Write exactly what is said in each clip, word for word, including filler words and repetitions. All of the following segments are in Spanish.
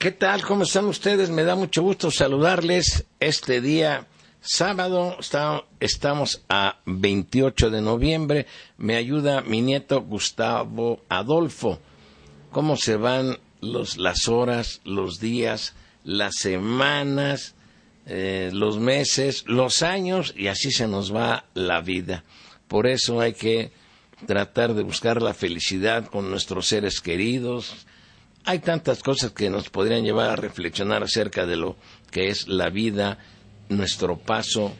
¿Qué tal? ¿Cómo están ustedes? Me da mucho gusto saludarles este día sábado. Está, estamos a veintiocho de noviembre. Me ayuda mi nieto Gustavo Adolfo. ¿Cómo se van los, las horas, los días, las semanas, eh, los meses, los años? Y así se nos va la vida. Por eso hay que tratar de buscar la felicidad con nuestros seres queridos. Hay tantas cosas que nos podrían llevar a reflexionar acerca de lo que es la vida, nuestro paso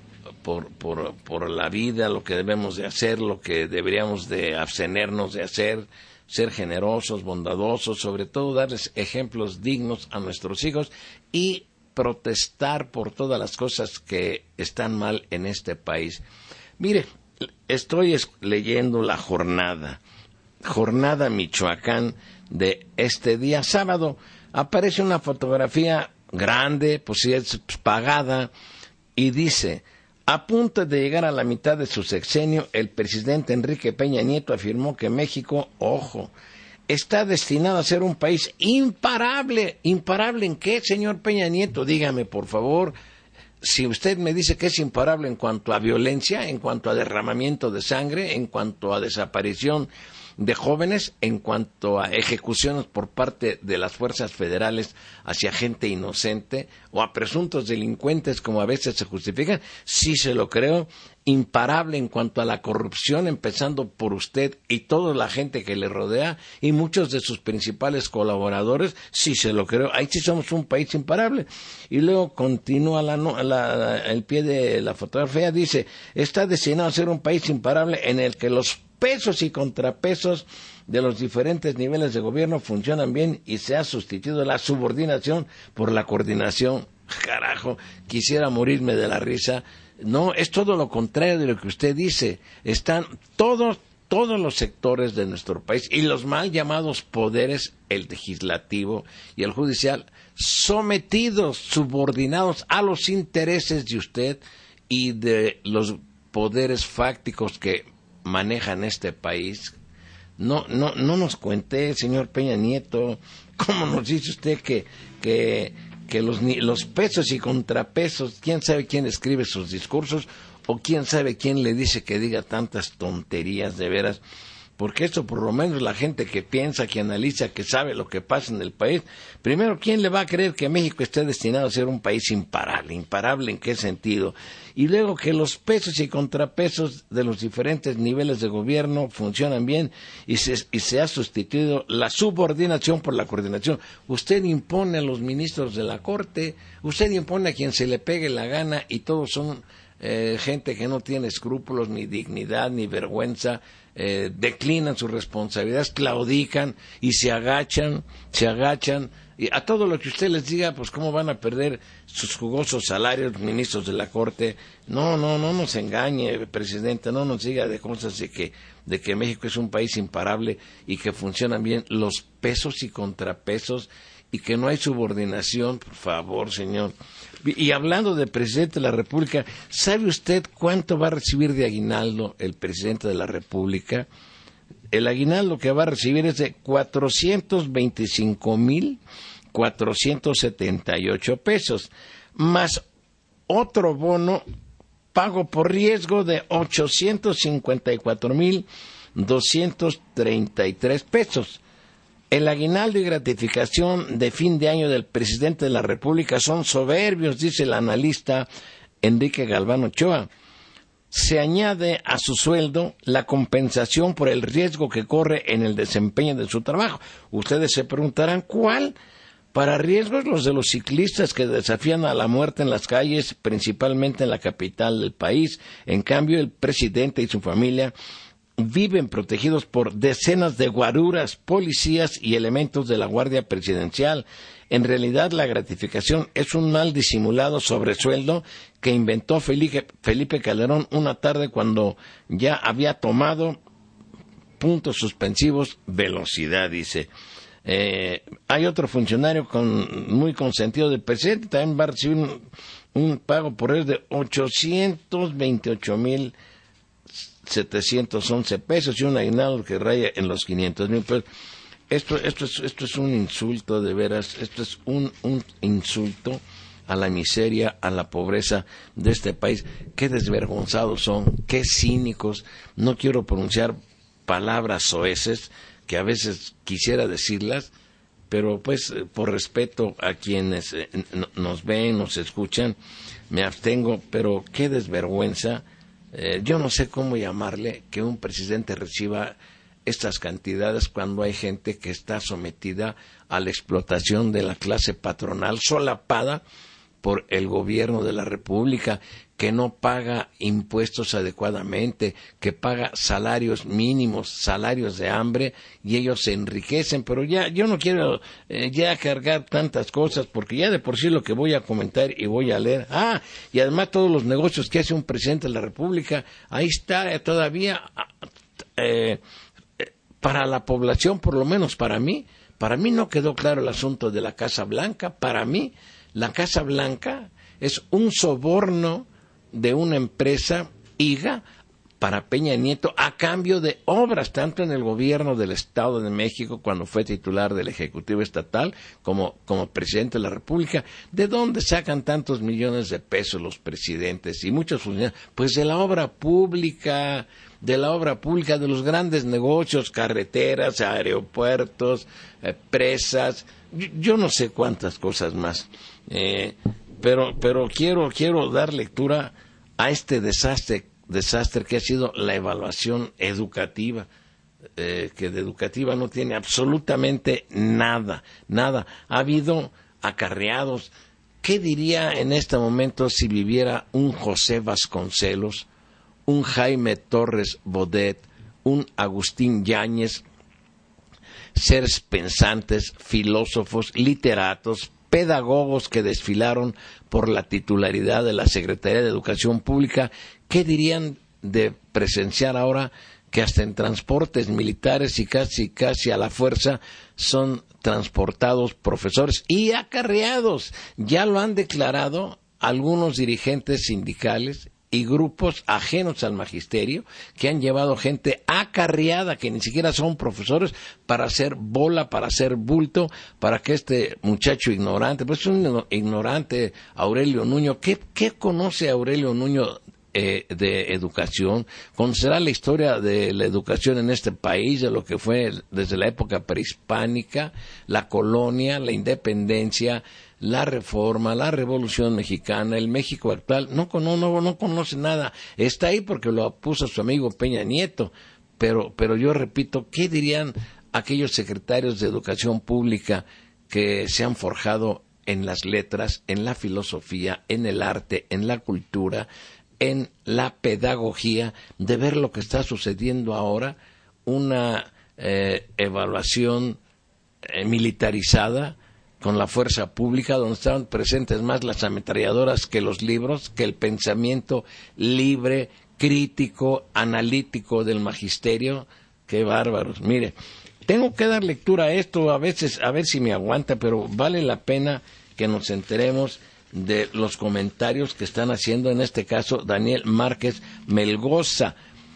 por, por, por la vida, lo que debemos de hacer, lo que deberíamos de abstenernos de hacer, ser generosos, bondadosos, sobre todo darles ejemplos dignos a nuestros hijos y protestar por todas las cosas que están mal en este país. Mire, estoy leyendo La Jornada, Jornada Michoacán, de este día sábado. Aparece una fotografía grande, pues sí es pagada, y dice: a punto de llegar a la mitad de su sexenio, el presidente Enrique Peña Nieto afirmó que México, ojo, está destinado a ser un país imparable. ¿Imparable en qué, señor Peña Nieto? Dígame, por favor. Si usted me dice que es imparable en cuanto a violencia, en cuanto a derramamiento de sangre, en cuanto a desaparición de jóvenes, en cuanto a ejecuciones por parte de las fuerzas federales hacia gente inocente o a presuntos delincuentes, como a veces se justifican, sí se lo creo. Imparable en cuanto a la corrupción, empezando por usted y toda la gente que le rodea y muchos de sus principales colaboradores, sí se lo creo. Ahí sí somos un país imparable. Y luego continúa la, la, el pie de la fotografía, dice: está destinado a ser un país imparable en el que los pesos y contrapesos de los diferentes niveles de gobierno funcionan bien y se ha sustituido la subordinación por la coordinación. Carajo, quisiera morirme de la risa. No, es todo lo contrario de lo que usted dice. Están todos, todos los sectores de nuestro país y los mal llamados poderes, el legislativo y el judicial, sometidos, subordinados a los intereses de usted y de los poderes fácticos que manejan este país. No, no, no nos cuente, señor Peña Nieto, cómo nos dice usted que, que, que los, los pesos y contrapesos, quién sabe quién escribe sus discursos o quién sabe quién le dice que diga tantas tonterías, de veras. Porque esto, por lo menos la gente que piensa, que analiza, que sabe lo que pasa en el país, primero, ¿quién le va a creer que México esté destinado a ser un país imparable? ¿Imparable en qué sentido? Y luego que los pesos y contrapesos de los diferentes niveles de gobierno funcionan bien y se, y se ha sustituido la subordinación por la coordinación. Usted impone a los ministros de la Corte, usted impone a quien se le pegue la gana y todos son eh, gente que no tiene escrúpulos, ni dignidad, ni vergüenza. Eh, declinan sus responsabilidades, claudican y se agachan, se agachan, y a todo lo que usted les diga, pues cómo van a perder sus jugosos salarios los ministros de la Corte. No, no, no nos engañe, presidente, no nos diga de cosas de que, de que México es un país imparable y que funcionan bien los pesos y contrapesos y que no hay subordinación. Por favor, señor. Y hablando del presidente de la República, ¿sabe usted cuánto va a recibir de aguinaldo el presidente de la República? El aguinaldo que va a recibir es de cuatrocientos veinticinco mil cuatrocientos setenta y ocho pesos, más otro bono pago por riesgo de ochocientos cincuenta y cuatro mil doscientos treinta y tres pesos. El aguinaldo y gratificación de fin de año del presidente de la República son soberbios, dice el analista Enrique Galván Ochoa. Se añade a su sueldo la compensación por el riesgo que corre en el desempeño de su trabajo. Ustedes se preguntarán, ¿cuál? Para riesgos los de los ciclistas que desafían a la muerte en las calles, principalmente en la capital del país. En cambio, el presidente y su familia viven protegidos por decenas de guaruras, policías y elementos de la Guardia Presidencial. En realidad, la gratificación es un mal disimulado sobresueldo que inventó Felipe, Felipe Calderón una tarde cuando ya había tomado puntos suspensivos velocidad, dice. Eh, hay otro funcionario con, muy consentido del presidente, también va a recibir un, un pago por él de ochocientos veintiocho mil setecientos once pesos y un aguinaldo que raya en los quinientos mil pesos. esto, esto es, esto es un insulto, de veras, esto es un, un insulto a la miseria, a la pobreza de este país. Qué desvergonzados son, qué cínicos. No quiero pronunciar palabras soeces, que a veces quisiera decirlas, pero pues por respeto a quienes eh, nos ven, nos escuchan, me abstengo, pero qué desvergüenza. Eh, yo no sé cómo llamarle que un presidente reciba estas cantidades cuando hay gente que está sometida a la explotación de la clase patronal solapada por el gobierno de la República, que no paga impuestos adecuadamente, que paga salarios mínimos, salarios de hambre, y ellos se enriquecen. Pero ya, yo no quiero eh, ya cargar tantas cosas, porque ya de por sí lo que voy a comentar y voy a leer, ah, y además todos los negocios que hace un presidente de la República, ahí está eh, todavía, eh, eh, para la población, por lo menos para mí, para mí no quedó claro el asunto de la Casa Blanca. Para mí, la Casa Blanca es un soborno de una empresa, I G A, para Peña Nieto, a cambio de obras, tanto en el gobierno del Estado de México, cuando fue titular del Ejecutivo Estatal, como, como presidente de la República. ¿De dónde sacan tantos millones de pesos los presidentes y muchos funcionarios? Pues de la obra pública, de la obra pública, de los grandes negocios, carreteras, aeropuertos, eh, presas, yo, yo no sé cuántas cosas más. Eh, pero pero quiero quiero dar lectura a este desastre desastre que ha sido la evaluación educativa, eh, que de educativa no tiene absolutamente nada, nada. Ha habido acarreados. ¿Qué diría en este momento si viviera un José Vasconcelos, un Jaime Torres Bodet, un Agustín Yáñez, seres pensantes, filósofos, literatos, pedagogos que desfilaron por la titularidad de la Secretaría de Educación Pública? ¿Qué dirían de presenciar ahora que hasta en transportes militares y casi casi a la fuerza son transportados profesores y acarreados? Ya lo han declarado algunos dirigentes sindicales y grupos ajenos al magisterio, que han llevado gente acarreada, que ni siquiera son profesores, para hacer bola, para hacer bulto, para que este muchacho ignorante, pues es un ignorante, Aurelio Nuño. ¿Qué, qué conoce Aurelio Nuño eh, de educación? ¿Conocerá la historia de la educación en este país, de lo que fue desde la época prehispánica, la colonia, la independencia, la reforma, la revolución mexicana, el México actual? No, no, no, no conoce nada. Está ahí porque lo puso su amigo Peña Nieto. Pero, pero yo repito, ¿qué dirían aquellos secretarios de educación pública que se han forjado en las letras, en la filosofía, en el arte, en la cultura, en la pedagogía, de ver lo que está sucediendo ahora, una eh, evaluación eh, militarizada, con la fuerza pública, donde estaban presentes más las ametralladoras que los libros, que el pensamiento libre, crítico, analítico del magisterio? ¡Qué bárbaros! Mire, tengo que dar lectura a esto, a veces, a ver si me aguanta, pero vale la pena que nos enteremos de los comentarios que están haciendo, en este caso, Daniel Márquez Melgoza.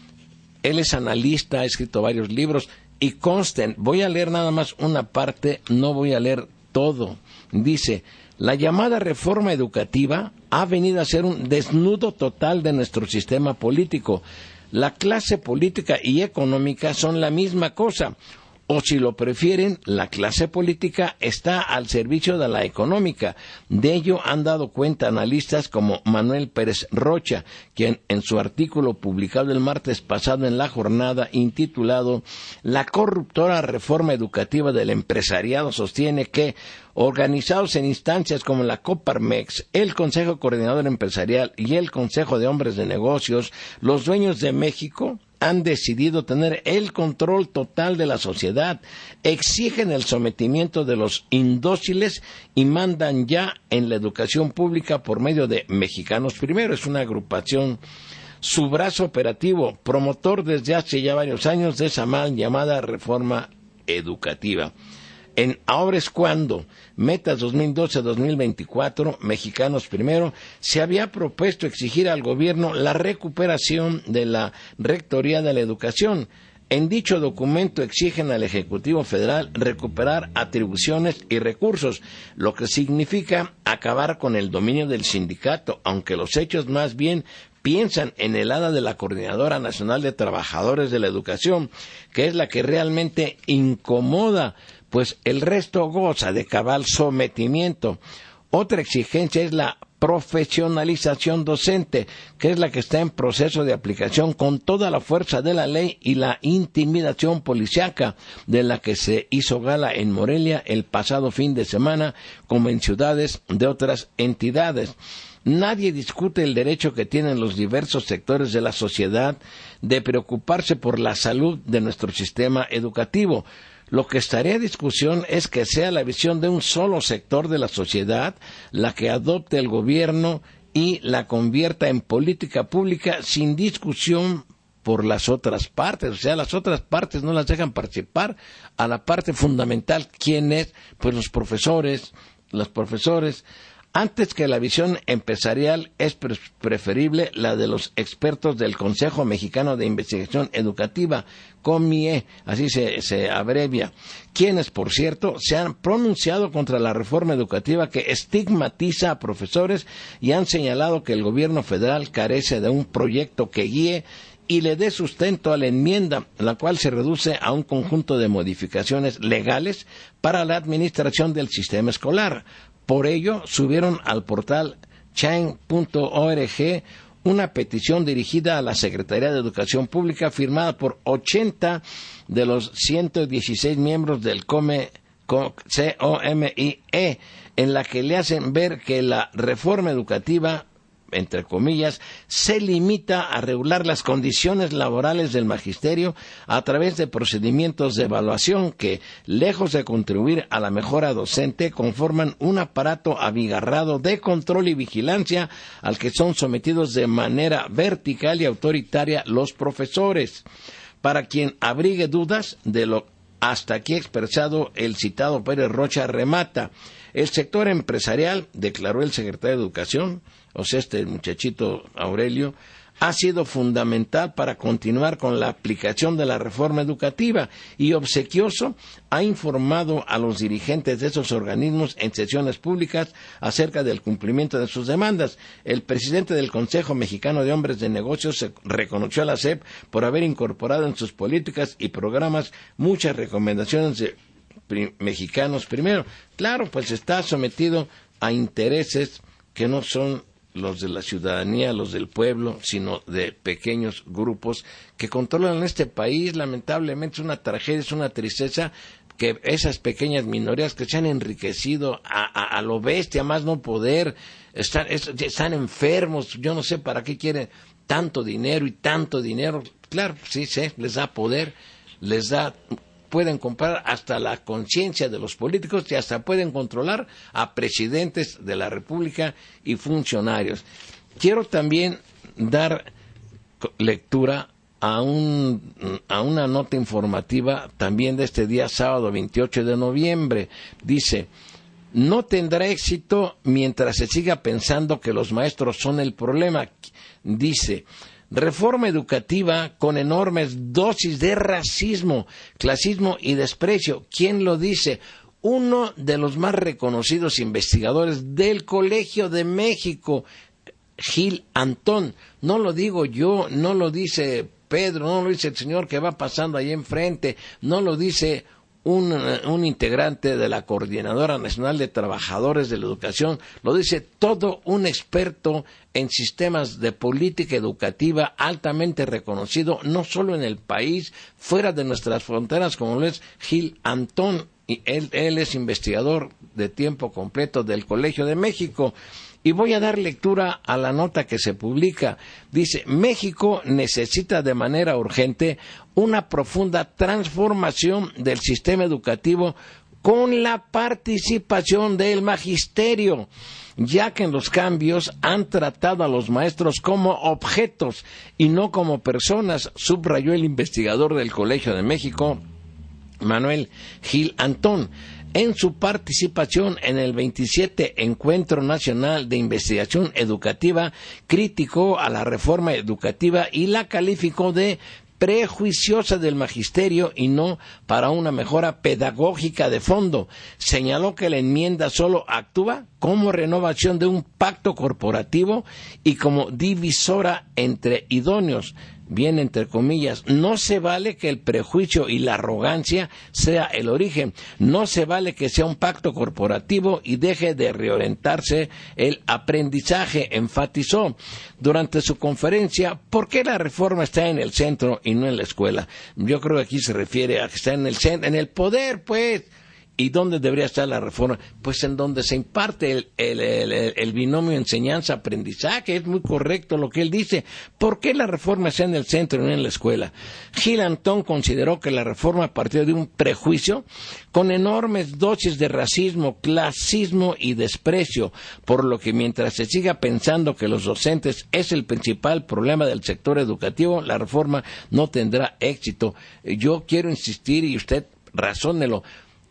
Él es analista, ha escrito varios libros, y consten, voy a leer nada más una parte, no voy a leer todo. Dice: la llamada reforma educativa ha venido a ser un desnudo total de nuestro sistema político. La clase política y económica son la misma cosa, o si lo prefieren, la clase política está al servicio de la económica. De ello han dado cuenta analistas como Manuel Pérez Rocha, quien en su artículo publicado el martes pasado en La Jornada, intitulado "La corruptora reforma educativa del empresariado", sostiene que, organizados en instancias como la Coparmex, el Consejo Coordinador Empresarial y el Consejo de Hombres de Negocios, los dueños de México han decidido tener el control total de la sociedad, exigen el sometimiento de los indóciles y mandan ya en la educación pública por medio de Mexicanos Primero. Es una agrupación, su brazo operativo, promotor desde hace ya varios años de esa mal llamada reforma educativa. En Ahora es Cuando, Metas dos mil doce a dos mil veinticuatro, Mexicanos Primero, se había propuesto exigir al gobierno la recuperación de la Rectoría de la Educación. En dicho documento exigen al Ejecutivo Federal recuperar atribuciones y recursos, lo que significa acabar con el dominio del sindicato, aunque los hechos más bien piensan en el hada de la Coordinadora Nacional de Trabajadores de la Educación, que es la que realmente incomoda, pues el resto goza de cabal sometimiento. Otra exigencia es la profesionalización docente, que es la que está en proceso de aplicación con toda la fuerza de la ley, y la intimidación policiaca de la que se hizo gala en Morelia el pasado fin de semana, como en ciudades de otras entidades. Nadie discute el derecho que tienen los diversos sectores de la sociedad de preocuparse por la salud de nuestro sistema educativo. Lo que estaría en discusión es que sea la visión de un solo sector de la sociedad la que adopte el gobierno y la convierta en política pública sin discusión por las otras partes. O sea, las otras partes no las dejan participar a la parte fundamental. ¿Quién es? Pues los profesores, los profesores. Antes que la visión empresarial, es pre- preferible la de los expertos del Consejo Mexicano de Investigación Educativa, COMIE, así se, se abrevia, quienes, por cierto, se han pronunciado contra la reforma educativa que estigmatiza a profesores y han señalado que el gobierno federal carece de un proyecto que guíe y le dé sustento a la enmienda, la cual se reduce a un conjunto de modificaciones legales para la administración del sistema escolar. Por ello, subieron al portal change punto org una petición dirigida a la Secretaría de Educación Pública firmada por ochenta de los ciento dieciséis miembros del COMIE, C O M I E, en la que le hacen ver que la reforma educativa, entre comillas, se limita a regular las condiciones laborales del magisterio a través de procedimientos de evaluación que, lejos de contribuir a la mejora docente, conforman un aparato abigarrado de control y vigilancia al que son sometidos de manera vertical y autoritaria los profesores. Para quien abrigue dudas de lo hasta aquí expresado, el citado Pérez Rocha remata: el sector empresarial, declaró el secretario de Educación, o sea, este muchachito Aurelio, ha sido fundamental para continuar con la aplicación de la reforma educativa, y obsequioso ha informado a los dirigentes de esos organismos en sesiones públicas acerca del cumplimiento de sus demandas. El presidente del Consejo Mexicano de Hombres de Negocios se reconoció a la S E P por haber incorporado en sus políticas y programas muchas recomendaciones de pri- mexicanos primero. Claro, pues está sometido a intereses que no son los de la ciudadanía, los del pueblo, sino de pequeños grupos que controlan este país. Lamentablemente es una tragedia, es una tristeza que esas pequeñas minorías que se han enriquecido a, a, a lo bestia, más no poder, están, es, están enfermos. Yo no sé para qué quieren tanto dinero y tanto dinero. Claro, sí, sí, les da poder, les da... pueden comprar hasta la conciencia de los políticos y hasta pueden controlar a presidentes de la República y funcionarios. Quiero también dar lectura a, un, a una nota informativa también de este día sábado veintiocho de noviembre. Dice: no tendrá éxito mientras se siga pensando que los maestros son el problema. Dice: reforma educativa con enormes dosis de racismo, clasismo y desprecio. ¿Quién lo dice? Uno de los más reconocidos investigadores del Colegio de México, Gil Antón. No lo digo yo, no lo dice Pedro, no lo dice el señor que va pasando ahí enfrente, no lo dice Un, un integrante de la Coordinadora Nacional de Trabajadores de la Educación, lo dice todo un experto en sistemas de política educativa altamente reconocido, no solo en el país, fuera de nuestras fronteras, como lo es Gil Antón, y él, él es investigador de tiempo completo del Colegio de México. Y voy a dar lectura a la nota que se publica. Dice: México necesita de manera urgente una profunda transformación del sistema educativo con la participación del magisterio, ya que en los cambios han tratado a los maestros como objetos y no como personas, subrayó el investigador del Colegio de México, Manuel Gil Antón, en su participación en el veintisiete Encuentro Nacional de Investigación Educativa. Criticó a la reforma educativa y la calificó de prejuiciosa del magisterio y no para una mejora pedagógica de fondo. Señaló que la enmienda solo actúa como renovación de un pacto corporativo y como divisora entre idóneos. Bien, entre comillas, no se vale que el prejuicio y la arrogancia sea el origen, no se vale que sea un pacto corporativo y deje de reorientarse el aprendizaje, enfatizó durante su conferencia. ¿Por qué la reforma está en el centro y no en la escuela? Yo creo que aquí se refiere a que está en el centro, en el poder, pues. ¿Y dónde debería estar la reforma? Pues en donde se imparte el, el, el, el binomio enseñanza-aprendizaje. Es muy correcto lo que él dice. ¿Por qué la reforma está en el centro y no en la escuela? Gil Antón consideró que la reforma partió de un prejuicio con enormes dosis de racismo, clasismo y desprecio, por lo que mientras se siga pensando que los docentes es el principal problema del sector educativo, la reforma no tendrá éxito. Yo quiero insistir, y usted razónelo,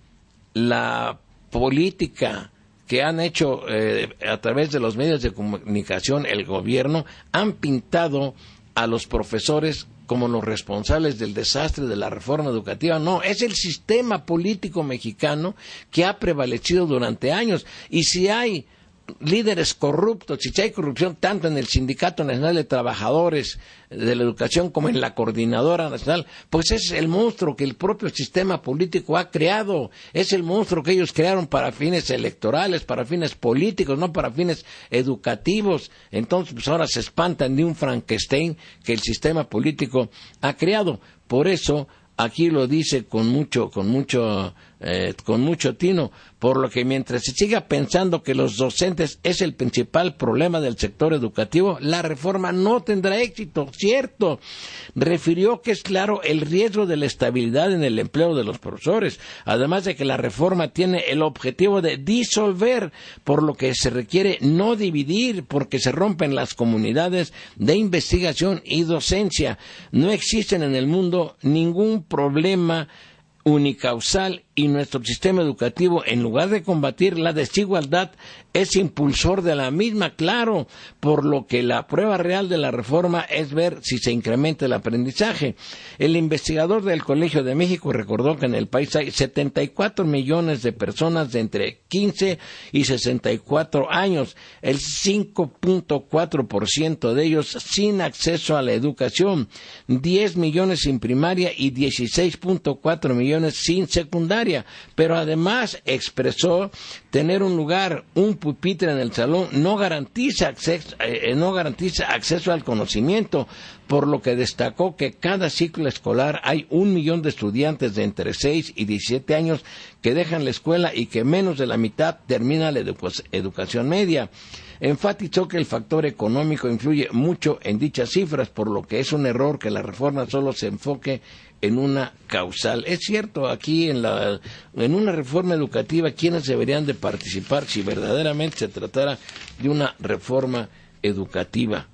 la política que han hecho eh, a través de los medios de comunicación el gobierno han pintado a los profesores como los responsables del desastre de la reforma educativa. No, es el sistema político mexicano que ha prevalecido durante años. Y si hay líderes corruptos, si hay corrupción tanto en el Sindicato Nacional de Trabajadores de la Educación como en la Coordinadora Nacional, pues es el monstruo que el propio sistema político ha creado, es el monstruo que ellos crearon para fines electorales, para fines políticos, no para fines educativos. Entonces, pues ahora se espantan de un Frankenstein que el sistema político ha creado. Por eso, aquí lo dice con mucho, con mucho, eh, con mucho tino, por lo que mientras se siga pensando que los docentes es el principal problema del sector educativo, la reforma no tendrá éxito, cierto. Refirió que es claro el riesgo de la estabilidad en el empleo de los profesores, además de que la reforma tiene el objetivo de disolver, por lo que se requiere no dividir, porque se rompen las comunidades de investigación y docencia. No existen en el mundo ningún problema unicausal y nuestro sistema educativo, en lugar de combatir la desigualdad, es impulsor de la misma, claro, por lo que la prueba real de la reforma es ver si se incrementa el aprendizaje. El investigador del Colegio de México recordó que en el país hay setenta y cuatro millones de personas de entre quince y sesenta y cuatro años, el cinco punto cuatro por ciento de ellos sin acceso a la educación, diez millones sin primaria y dieciséis punto cuatro millones sin secundaria. Pero además expresó tener un lugar, un pupitre en el salón no garantiza acceso, eh, no garantiza acceso al conocimiento, por lo que destacó que cada ciclo escolar hay un millón de estudiantes de entre seis y diecisiete años que dejan la escuela y que menos de la mitad termina la edu- educación media. Enfatizó que el factor económico influye mucho en dichas cifras, por lo que es un error que la reforma solo se enfoque en una causal. Es cierto, aquí en la en una reforma educativa, ¿quiénes deberían de participar si verdaderamente se tratara de una reforma educativa?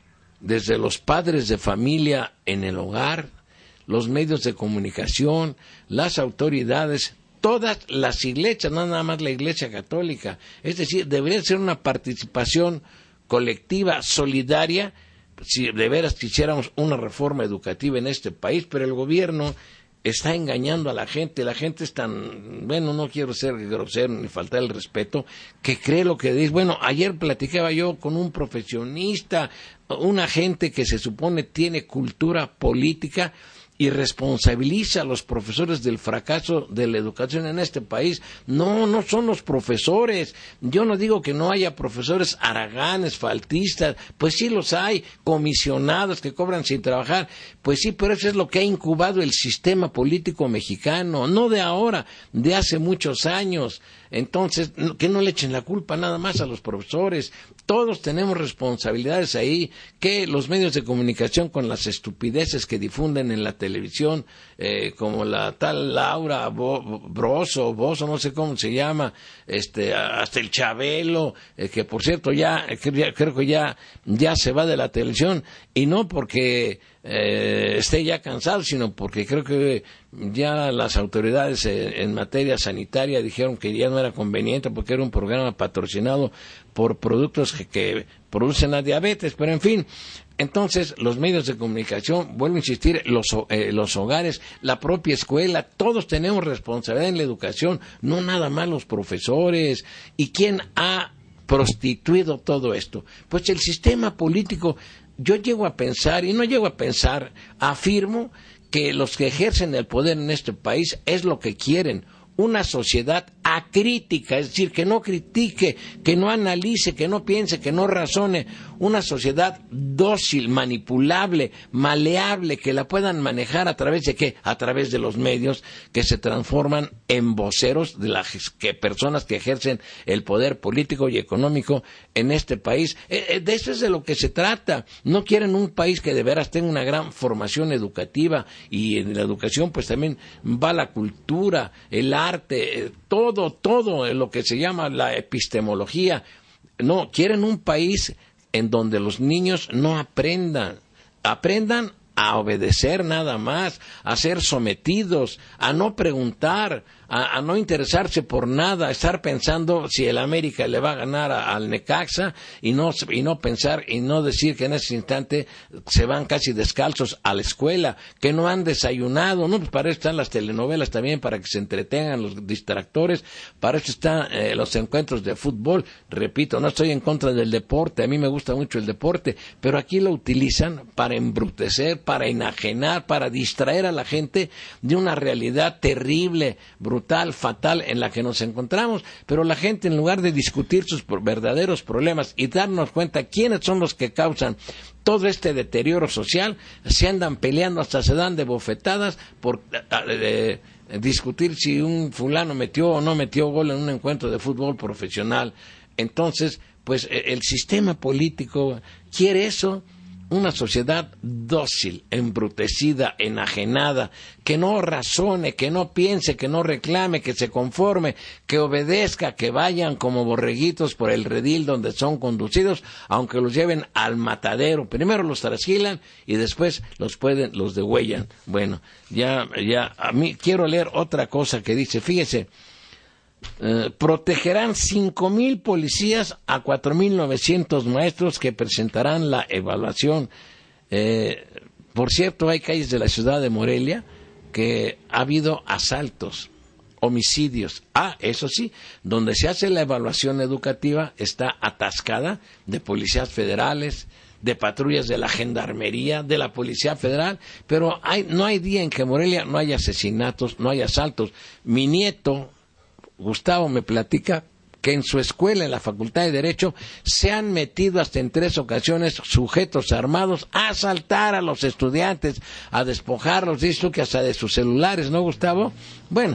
Desde los padres de familia en el hogar, los medios de comunicación, las autoridades, todas las iglesias, no nada más la Iglesia Católica. Es decir, debería ser una participación colectiva, solidaria, si de veras quisiéramos una reforma educativa en este país, pero el gobierno está engañando a la gente. La gente es tan, bueno, no quiero ser grosero ni faltar el respeto, que cree lo que dice. Bueno, ayer platicaba yo con un profesionista, una gente que se supone tiene cultura política, y responsabiliza a los profesores del fracaso de la educación en este país. No, no son los profesores. Yo no digo que no haya profesores haraganes, faltistas, pues sí los hay, comisionados que cobran sin trabajar, pues sí, pero eso es lo que ha incubado el sistema político mexicano, no de ahora, de hace muchos años. Entonces, que no le echen la culpa nada más a los profesores. Todos tenemos responsabilidades ahí, que los medios de comunicación con las estupideces que difunden en la televisión, eh, como la tal Laura Broso, Bozo, no sé cómo se llama, este, hasta el Chabelo, eh, que por cierto ya, creo que ya, ya se va de la televisión, y no porque eh, esté ya cansado, sino porque creo que ya las autoridades en, en materia sanitaria dijeron que ya no era conveniente porque era un programa patrocinado por productos que, que producen la diabetes, pero en fin. Entonces, los medios de comunicación, vuelvo a insistir, los, eh, los hogares, la propia escuela, todos tenemos responsabilidad en la educación, no nada más los profesores. ¿Y quién ha prostituido todo esto? Pues el sistema político. Yo llego a pensar, y no llego a pensar, afirmo que los que ejercen el poder en este país es lo que quieren. Una sociedad acrítica, es decir, que no critique, que no analice, que no piense, que no razone. Una sociedad dócil, manipulable, maleable, que la puedan manejar a través de ¿qué? A través de los medios que se transforman en voceros de las que personas que ejercen el poder político y económico en este país. Eh, de eso es de lo que se trata. No quieren un país que de veras tenga una gran formación educativa, y en la educación pues también va la cultura, el arte, todo, todo lo que se llama la epistemología. No, quieren un país en donde los niños no aprendan, aprendan a obedecer nada más, a ser sometidos, a no preguntar, a, a no interesarse por nada, a estar pensando si el América le va a ganar a, al Necaxa y no, y no pensar y no decir que en ese instante se van casi descalzos a la escuela, que no han desayunado. No, pues para eso están las telenovelas también, para que se entretengan los distractores, para eso están eh, los encuentros de fútbol. Repito, no estoy en contra del deporte, a mí me gusta mucho el deporte, pero aquí lo utilizan para embrutecer, para enajenar, para distraer a la gente de una realidad terrible, brutal, fatal en la que nos encontramos. Pero la gente, en lugar de discutir sus verdaderos problemas y darnos cuenta quiénes son los que causan todo este deterioro social, se andan peleando, hasta se dan de bofetadas por eh, eh, discutir si un fulano metió o no metió gol en un encuentro de fútbol profesional. Entonces, pues el sistema político quiere eso. Una sociedad dócil, embrutecida, enajenada, que no razone, que no piense, que no reclame, que se conforme, que obedezca, que vayan como borreguitos por el redil donde son conducidos, aunque los lleven al matadero. Primero los trasquilan y después los pueden, los degüellan. Bueno, ya, ya, a mí quiero leer otra cosa que dice, fíjese. Uh, protegerán cinco mil policías a cuatro mil novecientos maestros que presentarán la evaluación. Eh, por cierto, hay calles de la ciudad de Morelia que ha habido asaltos, homicidios. Ah, eso sí, donde se hace la evaluación educativa está atascada de policías federales, de patrullas de la Gendarmería, de la Policía Federal, pero hay, no hay día en que Morelia no haya asesinatos, no haya asaltos. Mi nieto Gustavo me platica que en su escuela, en la Facultad de Derecho, se han metido hasta en tres ocasiones sujetos armados a asaltar a los estudiantes, a despojarlos, dice tú que hasta de sus celulares, ¿no, Gustavo? Bueno,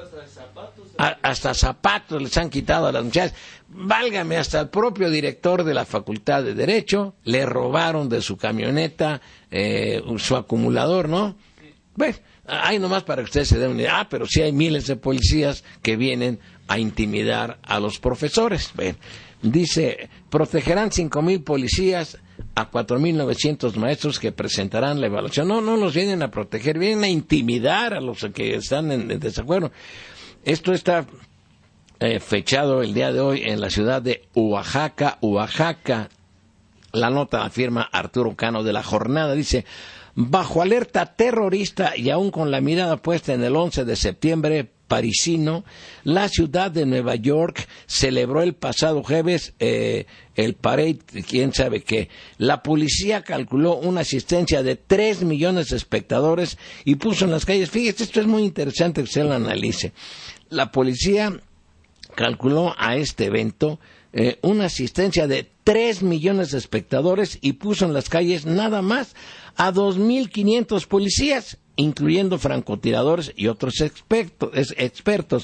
a, hasta zapatos les han quitado a las muchachas. Válgame, hasta el propio director de la Facultad de Derecho le robaron de su camioneta eh, su acumulador, ¿no? Bueno, hay nomás para que ustedes se den una idea. Ah, pero sí hay miles de policías que vienen a intimidar a los profesores. Bueno, dice, protegerán cinco mil policías a cuatro mil novecientos maestros que presentarán la evaluación. No, no los vienen a proteger, vienen a intimidar a los que están en, en desacuerdo. Esto está eh, fechado el día de hoy en la ciudad de Oaxaca, Oaxaca. La nota la firma Arturo Cano de La Jornada. Dice, bajo alerta terrorista y aún con la mirada puesta en el once de septiembre parisino, la ciudad de Nueva York celebró el pasado jueves eh, el parade, quién sabe qué. La policía calculó una asistencia de tres millones de espectadores y puso en las calles, fíjese, esto es muy interesante que usted lo analice. La policía calculó a este evento eh, una asistencia de tres millones de espectadores y puso en las calles nada más a dos mil quinientos policías, incluyendo francotiradores y otros expertos, expertos.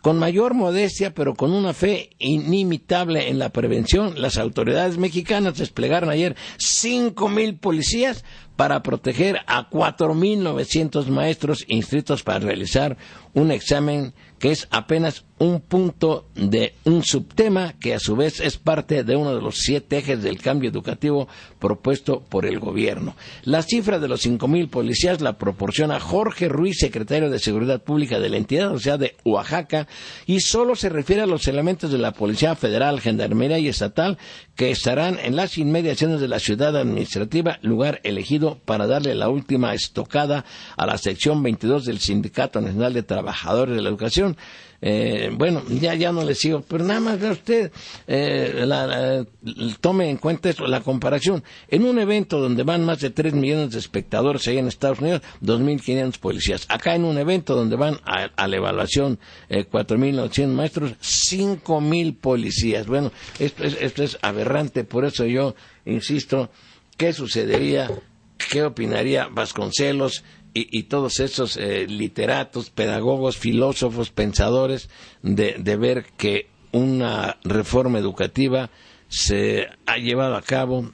Con mayor modestia, pero con una fe inimitable en la prevención, las autoridades mexicanas desplegaron ayer cinco mil policías para proteger a cuatro mil novecientos maestros inscritos para realizar un examen que es apenas un punto de un subtema que a su vez es parte de uno de los siete ejes del cambio educativo propuesto por el gobierno. La cifra de los cinco mil policías la proporciona Jorge Ruiz, secretario de Seguridad Pública de la entidad, o sea, de Oaxaca, y solo se refiere a los elementos de la Policía Federal, Gendarmería y Estatal que estarán en las inmediaciones de la ciudad administrativa, lugar elegido para darle la última estocada a la sección veintidós del Sindicato Nacional de Trabajadores de la Educación. Eh, bueno, ya ya no le sigo, pero nada más vea usted, eh, la, la, tome en cuenta esto, la comparación. En un evento donde van más de tres millones de espectadores allá en Estados Unidos, dos mil quinientos policías. Acá en un evento donde van a, a la evaluación eh, cuatro mil novecientos maestros, cinco mil policías. Bueno, esto es, esto es aberrante, por eso yo insisto, ¿qué sucedería? ¿Qué opinaría Vasconcelos y, y todos esos eh, literatos, pedagogos, filósofos, pensadores de, de ver que una reforma educativa se ha llevado a cabo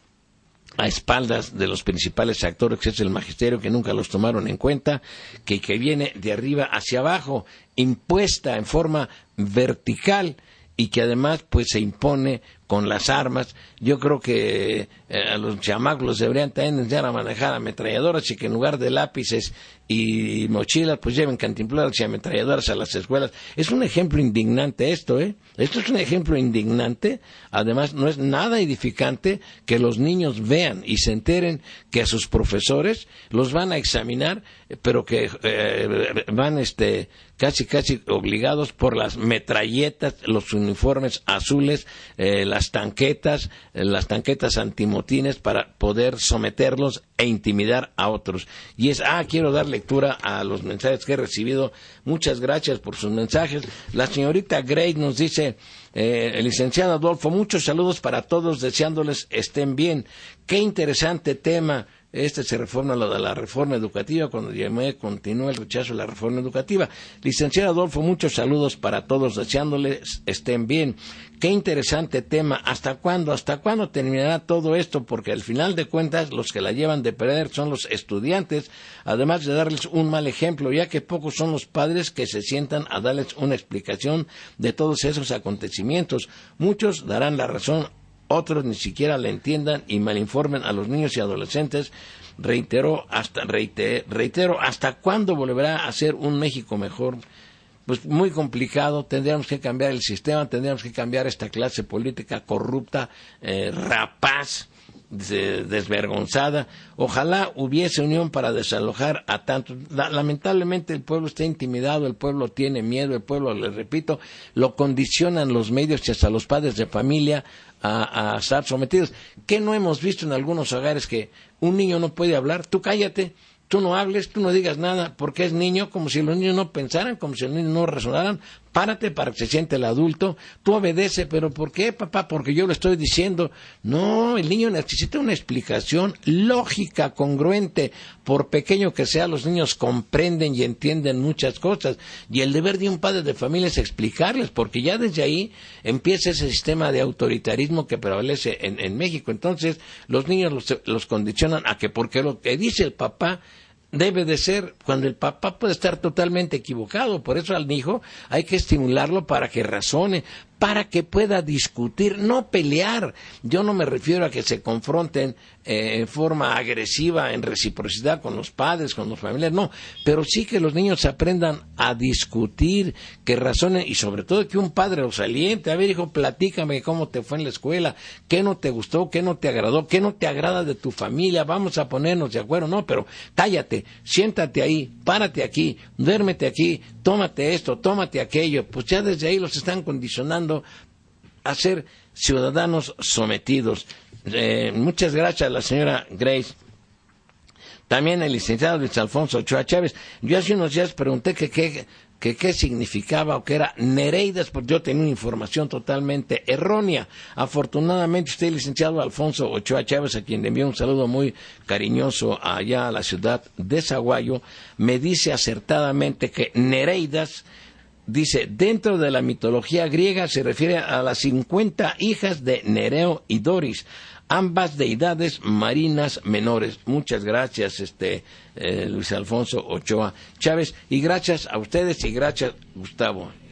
a espaldas de los principales actores, que es el magisterio, que nunca los tomaron en cuenta, que, que viene de arriba hacia abajo, impuesta en forma vertical, y que además pues se impone con las armas? Yo creo que eh, a los chamacos los deberían también enseñar a manejar ametralladoras, y que en lugar de lápices y mochilas pues lleven cantimploras y ametralladoras a las escuelas. Es un ejemplo indignante esto, ¿eh? Esto es un ejemplo indignante. Además no es nada edificante que los niños vean y se enteren que a sus profesores los van a examinar, pero que eh, van este casi casi obligados por las metralletas, los uniformes azules, eh, las tanquetas, eh, las tanquetas antimotines para poder someterlos e intimidar a otros. Y es, ah, quiero dar lectura a los mensajes que he recibido. Muchas gracias por sus mensajes. La señorita Grace nos dice, eh, el licenciado Adolfo, muchos saludos para todos, deseándoles estén bien. Qué interesante tema. Este se reforma lo de la reforma educativa, cuando llamé continúa el rechazo de la reforma educativa. Licenciado Adolfo, muchos saludos para todos, deseándoles estén bien. Qué interesante tema. ¿Hasta cuándo? ¿Hasta cuándo terminará todo esto? Porque al final de cuentas los que la llevan de perder son los estudiantes, además de darles un mal ejemplo, ya que pocos son los padres que se sientan a darles una explicación de todos esos acontecimientos. Muchos darán la razón, otros ni siquiera le entiendan y malinformen a los niños y adolescentes. Reitero, hasta, reiter, reitero, ¿hasta cuándo volverá a ser un México mejor? Pues muy complicado. Tendríamos que cambiar el sistema, tendríamos que cambiar esta clase política corrupta, eh, rapaz, desvergonzada. Ojalá hubiese unión para desalojar a tantos. La, lamentablemente el pueblo está intimidado, el pueblo tiene miedo, el pueblo, les repito, lo condicionan los medios y hasta los padres de familia a, a estar sometidos. ¿Qué no hemos visto en algunos hogares? Que un niño no puede hablar, tú cállate, tú no hables, tú no digas nada, porque es niño, como si los niños no pensaran, como si los niños no razonaran. Párate para que se siente el adulto, tú obedece. ¿Pero por qué, papá? Porque yo lo estoy diciendo. No, el niño necesita una explicación lógica, congruente. Por pequeño que sea, los niños comprenden y entienden muchas cosas, y el deber de un padre de familia es explicarles, porque ya desde ahí empieza ese sistema de autoritarismo que prevalece en, en México. Entonces los niños los, los condicionan a que porque lo que dice el papá debe de ser, cuando el papá puede estar totalmente equivocado. Por eso al hijo hay que estimularlo para que razone, para que pueda discutir, no pelear. Yo no me refiero a que se confronten eh, en forma agresiva, en reciprocidad con los padres, con los familiares, no, pero sí que los niños aprendan a discutir, que razonen, y sobre todo que un padre los aliente. A ver, hijo, platícame cómo te fue en la escuela, qué no te gustó, qué no te agradó, qué no te agrada de tu familia, vamos a ponernos de acuerdo. No, pero cállate, siéntate ahí, párate aquí, duérmete aquí, tómate esto, tómate aquello. Pues ya desde ahí los están condicionando a ser ciudadanos sometidos. Eh, muchas gracias a la señora Grace. También el licenciado Luis Alfonso Ochoa Chávez. Yo hace unos días pregunté que qué que qué significaba o qué era Nereidas, porque yo tenía una información totalmente errónea. Afortunadamente usted, licenciado Alfonso Ochoa Chávez, a quien le envío un saludo muy cariñoso allá a la ciudad de Zaguayo, me dice acertadamente que Nereidas dice, dentro de la mitología griega se refiere a las cincuenta hijas de Nereo y Doris, ambas deidades marinas menores. Muchas gracias, este eh, Luis Alfonso Ochoa Chávez, y gracias a ustedes y gracias, Gustavo.